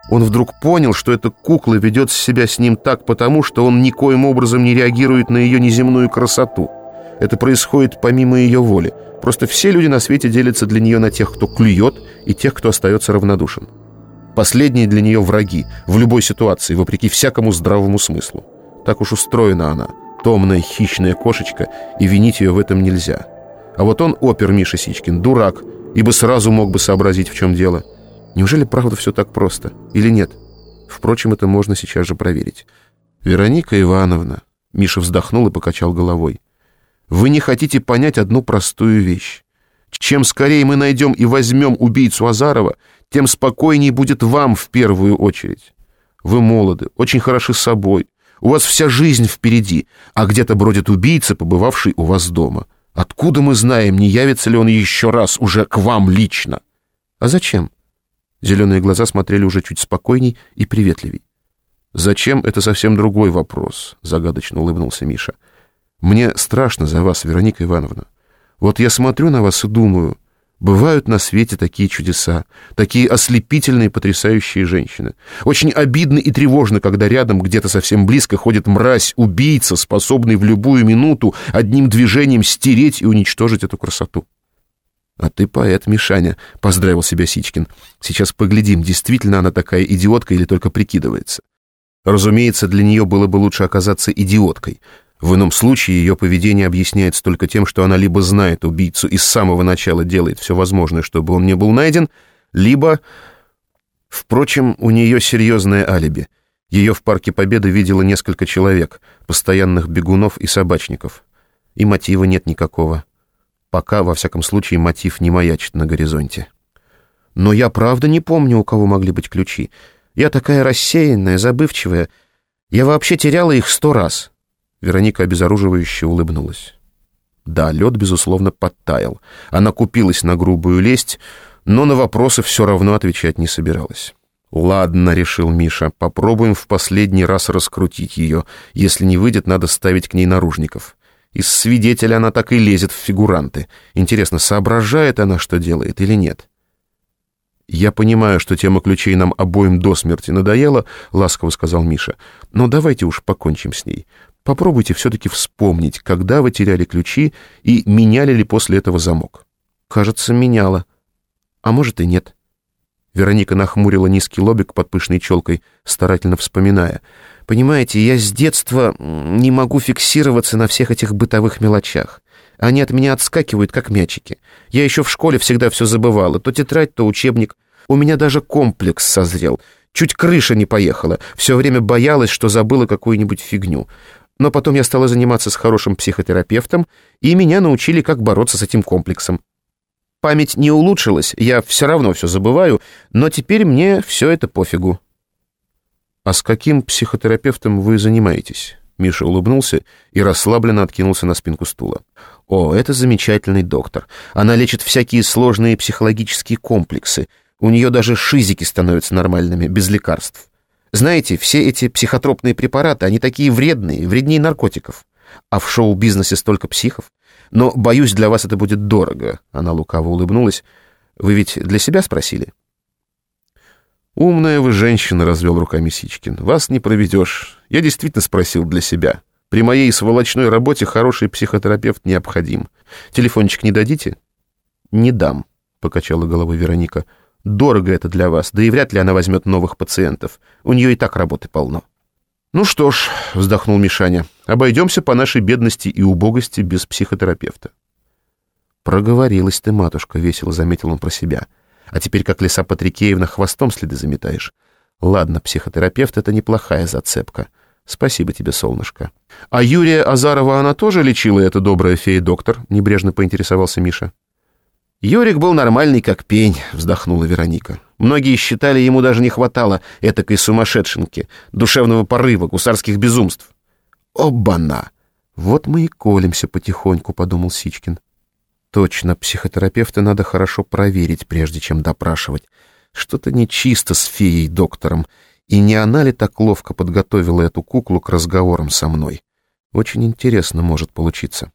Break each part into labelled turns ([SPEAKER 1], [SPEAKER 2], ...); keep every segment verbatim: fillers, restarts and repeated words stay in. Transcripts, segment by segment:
[SPEAKER 1] Он вдруг понял, что эта кукла ведет себя с ним так потому, что он никоим образом не реагирует на ее неземную красоту. Это происходит помимо ее воли. Просто все люди на свете делятся для нее на тех, кто клюет, и тех, кто остается равнодушен. Последние для нее враги в любой ситуации, вопреки всякому здравому смыслу. Так уж устроена она, томная хищная кошечка, и винить ее в этом нельзя. А вот он, опер Миша Сичкин, дурак, ибо сразу мог бы сообразить, в чем дело. Неужели правда все так просто? Или нет? Впрочем, это можно сейчас же проверить. «Вероника Ивановна», — Миша вздохнул и покачал головой, «вы не хотите понять одну простую вещь. Чем скорее мы найдем и возьмем убийцу Азарова, тем спокойней будет вам в первую очередь. Вы молоды, очень хороши собой, у вас вся жизнь впереди, а где-то бродит убийца, побывавший у вас дома. Откуда мы знаем, не явится ли он еще раз уже к вам лично?» «А зачем?» Зеленые глаза смотрели уже чуть спокойней и приветливей. «Зачем — это совсем другой вопрос», — загадочно улыбнулся Миша. «Мне страшно за вас, Вероника Ивановна. Вот я смотрю на вас и думаю, бывают на свете такие чудеса, такие ослепительные, потрясающие женщины. Очень обидно и тревожно, когда рядом, где-то совсем близко, ходит мразь, убийца, способный в любую минуту одним движением стереть и уничтожить эту красоту». «А ты поэт, Мишаня», — поздравил себя Сичкин. «Сейчас поглядим, действительно она такая идиотка или только прикидывается». Разумеется, для нее было бы лучше оказаться идиоткой. В ином случае ее поведение объясняется только тем, что она либо знает убийцу и с самого начала делает все возможное, чтобы он не был найден, либо... Впрочем, у нее серьезное алиби. Ее в Парке Победы видело несколько человек, постоянных бегунов и собачников. И мотива нет никакого. Пока, во всяком случае, мотив не маячит на горизонте. «Но я правда не помню, у кого могли быть ключи. Я такая рассеянная, забывчивая. Я вообще теряла их сто раз». Вероника обезоруживающе улыбнулась. Да, лед, безусловно, подтаял. Она купилась на грубую лесть, но на вопросы все равно отвечать не собиралась. «Ладно», — решил Миша, — «попробуем в последний раз раскрутить ее. Если не выйдет, надо ставить к ней наружников. Из свидетеля она так и лезет в фигуранты. Интересно, соображает она, что делает, или нет?» «Я понимаю, что тема ключей нам обоим до смерти надоела», — ласково сказал Миша, — «но давайте уж покончим с ней. Попробуйте все-таки вспомнить, когда вы теряли ключи и меняли ли после этого замок». «Кажется, меняла. А может и нет». Вероника нахмурила низкий лобик под пышной челкой, старательно вспоминая. «Понимаете, я с детства не могу фиксироваться на всех этих бытовых мелочах. Они от меня отскакивают, как мячики. Я еще в школе всегда все забывала. То тетрадь, то учебник. У меня даже комплекс созрел. Чуть крыша не поехала. Все время боялась, что забыла какую-нибудь фигню. Но потом я стала заниматься с хорошим психотерапевтом, и меня научили, как бороться с этим комплексом. Память не улучшилась, я все равно все забываю, но теперь мне все это пофигу». «А с каким психотерапевтом вы занимаетесь?» Миша улыбнулся и расслабленно откинулся на спинку стула. «О, это замечательный доктор. Она лечит всякие сложные психологические комплексы. У нее даже шизики становятся нормальными, без лекарств. Знаете, все эти психотропные препараты, они такие вредные, вреднее наркотиков. А в шоу-бизнесе столько психов. Но, боюсь, для вас это будет дорого». Она лукаво улыбнулась. «Вы ведь для себя спросили?» «Умная вы женщина», — развел руками Сичкин. «Вас не проведешь. Я действительно спросил для себя. При моей сволочной работе хороший психотерапевт необходим. Телефончик не дадите?» «Не дам», — покачала головой Вероника. «Дорого это для вас, да и вряд ли она возьмет новых пациентов. У нее и так работы полно». «Ну что ж», — вздохнул Мишаня, — «обойдемся по нашей бедности и убогости без психотерапевта». «Проговорилась ты, матушка», — весело заметил он про себя. «А теперь, как лиса Патрикеевна, хвостом следы заметаешь. Ладно, психотерапевт — это неплохая зацепка. Спасибо тебе, солнышко». «А Юрия Азарова она тоже лечила, эта добрая фея-доктор?» — небрежно поинтересовался Миша. «Юрик был нормальный, как пень», — вздохнула Вероника. «Многие считали, ему даже не хватало этакой сумасшедшенки, душевного порыва, гусарских безумств». «Обана! Вот мы и колемся потихоньку», — подумал Сичкин. «Точно, психотерапевта надо хорошо проверить, прежде чем допрашивать. Что-то нечисто с феей-доктором, и не она ли так ловко подготовила эту куклу к разговорам со мной? Очень интересно может получиться».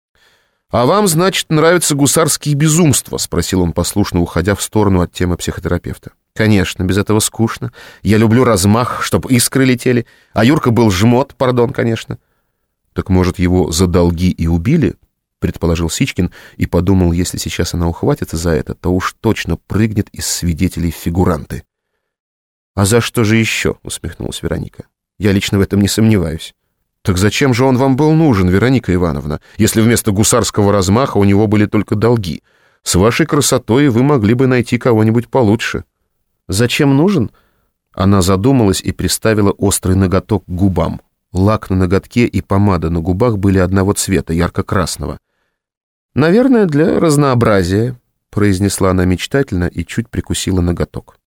[SPEAKER 1] «А вам, значит, нравятся гусарские безумства?» — спросил он, послушно уходя в сторону от темы психотерапевта. Конечно, без этого скучно. Я люблю размах, чтоб искры летели. А Юрка был жмот, пардон, конечно. Так, может, его за долги и убили? Предположил Сичкин и подумал, если сейчас она ухватится за это, то уж точно прыгнет из свидетелей в фигуранты. «А за что же еще?» — усмехнулась Вероника. «Я лично в этом не сомневаюсь». «Так зачем же он вам был нужен, Вероника Ивановна, если вместо гусарского размаха у него были только долги? С вашей красотой вы могли бы найти кого-нибудь получше». «Зачем нужен?» Она задумалась и приставила острый ноготок к губам. Лак на ноготке и помада на губах были одного цвета, ярко-красного. «Наверное, для разнообразия», — произнесла она мечтательно и чуть прикусила ноготок.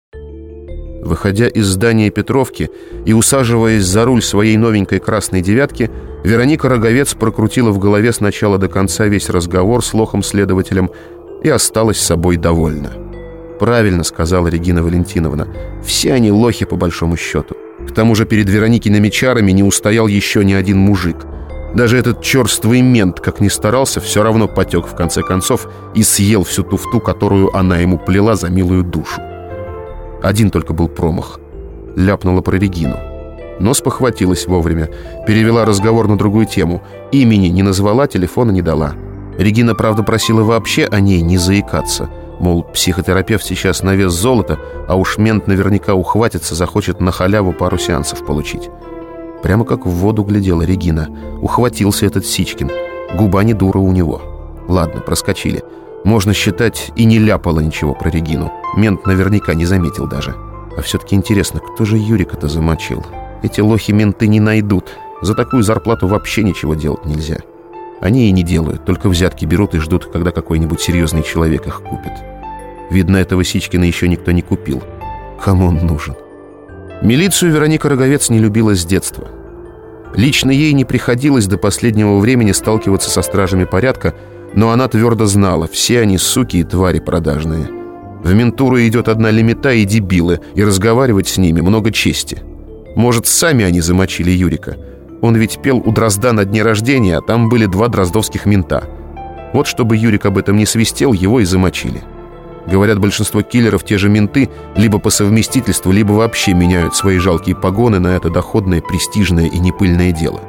[SPEAKER 1] Выходя из здания Петровки и усаживаясь за руль своей новенькой красной девятки, Вероника Роговец прокрутила в голове с начала до конца весь разговор с лохом-следователем и осталась собой довольна. «Правильно», — сказала Регина Валентиновна, — «все они лохи по большому счету. К тому же перед Вероникиными чарами не устоял еще ни один мужик. Даже этот черствый мент, как ни старался, все равно потек в конце концов и съел всю туфту, которую она ему плела за милую душу. Один только был промах. Ляпнула про Регину. Но спохватилась вовремя, перевела разговор на другую тему. Имени не назвала, телефона не дала. Регина, правда, просила вообще о ней не заикаться. Мол, психотерапевт сейчас на вес золота, а уж мент наверняка ухватится, захочет на халяву пару сеансов получить. Прямо как в воду глядела Регина. Ухватился этот Сичкин. Губа не дура у него. Ладно, проскочили. Можно считать, и не ляпала ничего про Регину. Мент наверняка не заметил даже. А все-таки интересно, кто же Юрика-то замочил? Эти лохи менты не найдут. За такую зарплату вообще ничего делать нельзя. Они и не делают, только взятки берут и ждут, когда какой-нибудь серьезный человек их купит. Видно, этого Сичкина еще никто не купил. Кому он нужен? Милицию Вероника Роговец не любила с детства. Лично ей не приходилось до последнего времени сталкиваться со стражами порядка, но она твердо знала, все они суки и твари продажные. В ментуру идет одна лемета и дебилы, и разговаривать с ними много чести. Может, сами они замочили Юрика. Он ведь пел у Дрозда на дне рождения, а там были два дроздовских мента. Вот чтобы Юрик об этом не свистел, его и замочили. Говорят, большинство киллеров те же менты либо по совместительству, либо вообще меняют свои жалкие погоны на это доходное, престижное и непыльное дело.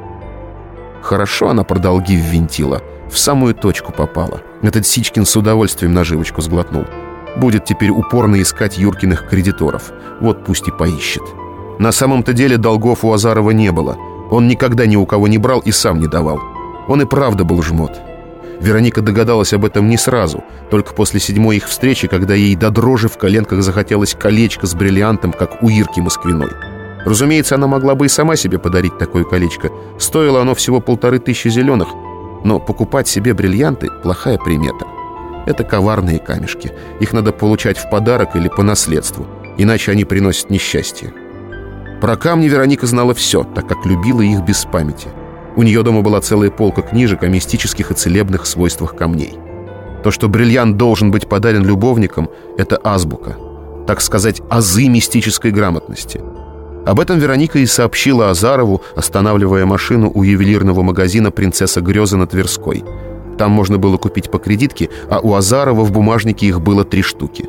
[SPEAKER 1] Хорошо она про долги ввинтила, в самую точку попала. Этот Сичкин с удовольствием наживочку сглотнул. Будет теперь упорно искать Юркиных кредиторов. Вот пусть и поищет. На самом-то деле долгов у Азарова не было. Он никогда ни у кого не брал и сам не давал. Он и правда был жмот. Вероника догадалась об этом не сразу, только после седьмой их встречи, когда ей до дрожи в коленках захотелось колечко с бриллиантом, как у Ирки Москвиной. Разумеется, она могла бы и сама себе подарить такое колечко. Стоило оно всего полторы тысячи зеленых. Но покупать себе бриллианты – плохая примета. Это коварные камешки. Их надо получать в подарок или по наследству, иначе они приносят несчастье. Про камни Вероника знала все, так как любила их без памяти. У нее дома была целая полка книжек о мистических и целебных свойствах камней. То, что бриллиант должен быть подарен любовникам, это азбука. Так сказать, азы мистической грамотности. Об этом Вероника и сообщила Азарову, останавливая машину у ювелирного магазина «Принцесса Греза» на Тверской. Там можно было купить по кредитке, а у Азарова в бумажнике их было три штуки.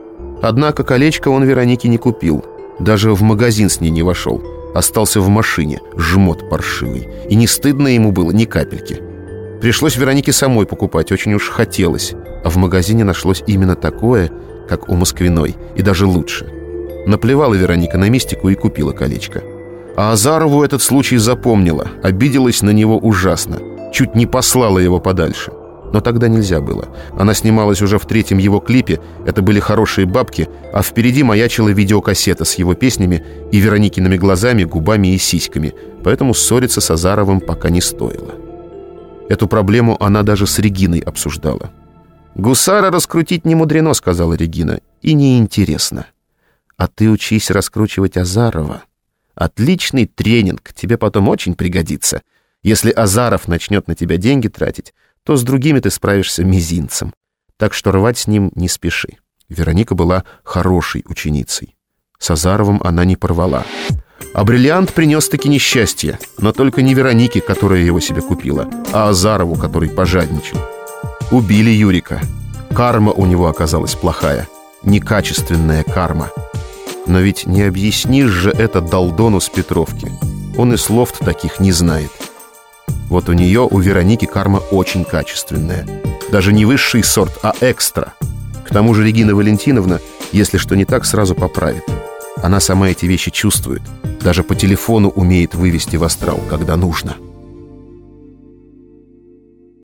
[SPEAKER 1] Однако колечко он Веронике не купил. Даже в магазин с ней не вошел. Остался в машине, жмот паршивый. И не стыдно ему было ни капельки. Пришлось Веронике самой покупать, очень уж хотелось. А в магазине нашлось именно такое, как у Москвиной, и даже лучше. Наплевала Вероника на мистику и купила колечко. А Азарову этот случай запомнила, обиделась на него ужасно. Чуть не послала его подальше. Но тогда нельзя было. Она снималась уже в третьем его клипе, это были хорошие бабки, а впереди маячила видеокассета с его песнями и Вероникиными глазами, губами и сиськами, поэтому ссориться с Азаровым пока не стоило. Эту проблему она даже с Региной обсуждала. «Гусара раскрутить не мудрено», — сказала Регина, — «и неинтересно. А ты учись раскручивать Азарова. Отличный тренинг, тебе потом очень пригодится. Если Азаров начнет на тебя деньги тратить, то с другими ты справишься мизинцем. Так что рвать с ним не спеши». Вероника была хорошей ученицей. С Азаровым она не порвала. А бриллиант принес-таки несчастье, но только не Веронике, которая его себе купила, а Азарову, который пожадничал. Убили Юрика. Карма у него оказалась плохая. некачественная карма. Но ведь не объяснишь же это Долдону с Петровки. Он и слов-то таких не знает. Вот у нее, у Вероники, карма очень качественная. Даже не высший сорт, а экстра. К тому же Регина Валентиновна, если что не так, сразу поправит. Она сама эти вещи чувствует. Даже по телефону умеет вывести в астрал, когда нужно.